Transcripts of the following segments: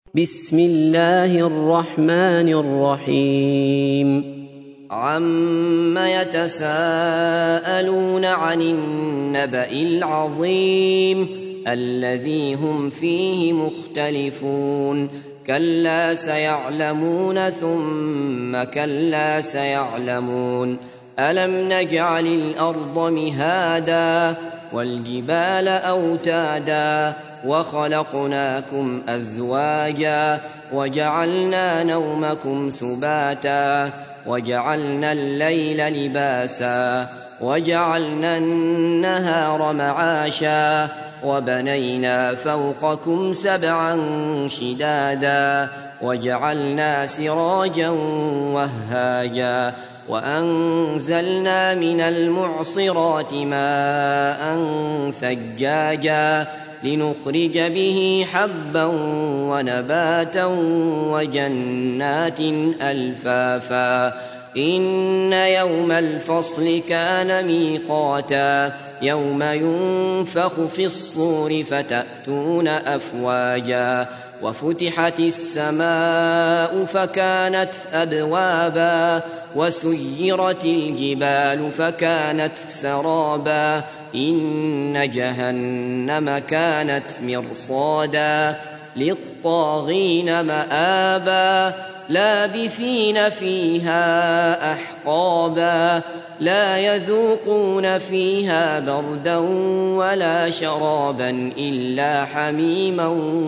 بسم الله الرحمن الرحيم عم يتساءلون عن النبأ العظيم الذي هم فيه مختلفون كلا سيعلمون ثم كلا سيعلمون ألم نجعل الأرض مهادا والجبال أوتادا وخلقناكم أزواجا وجعلنا نومكم سباتا وجعلنا الليل لباسا وجعلنا النهار معاشا وبنينا فوقكم سبعا شدادا وجعلنا سراجا وهاجا وأنزلنا من المعصرات ماء ثجاجا لنخرج به حبا ونباتا وجنات ألفافا إن يوم الفصل كان ميقاتا يوم ينفخ في الصور فتأتون أفواجا وفتحت السماء فكانت أبوابا وسيرت الجبال فكانت سرابا إن جهنم كانت مرصادا للطاغين مآبا لابثين فيها أحقابا لا يذوقون فيها بردا ولا شرابا إلا حميما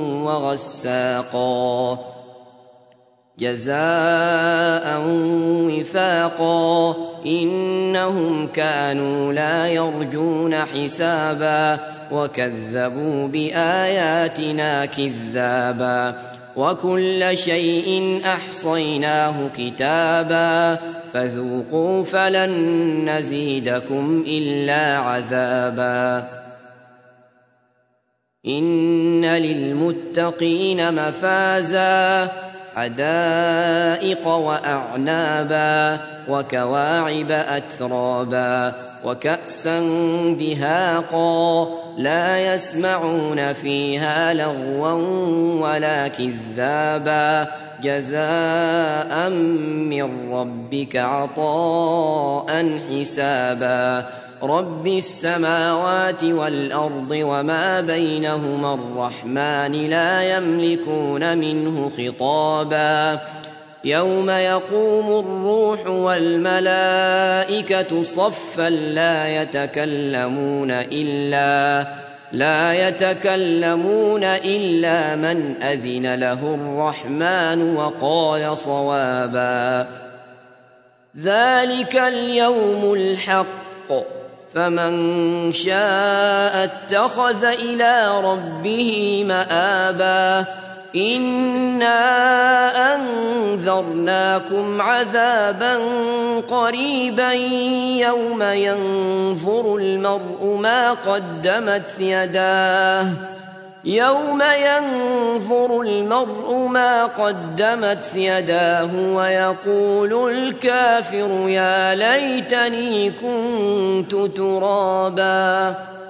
وغساقا جزاء وفاقا إنهم كانوا لا يرجون حسابا وكذبوا بآياتنا كذابا وكل شيء أحصيناه كتابا فذوقوا فلن نزيدكم إلا عذابا إن للمتقين مفازا حدائق وأعنابا وكواعب أترابا وكأسا دهاقا لا يسمعون فيها لغوا ولا كذابا جزاء من ربك عطاء حسابا رب السماوات والأرض وما بينهما الرحمن لا يملكون منه خطابا يوم يقوم الروح والملائكة صفا لا يتكلمون إلا من أذن له الرحمن وقال صوابا ذلك اليوم الحق فمن شاء اتخذ إلى ربه مآبا إنا أنذرناكم عذابا قريبا يوم ينظر المرء ما قدمت يداه ويقول الكافر يا ليتني كنت ترابا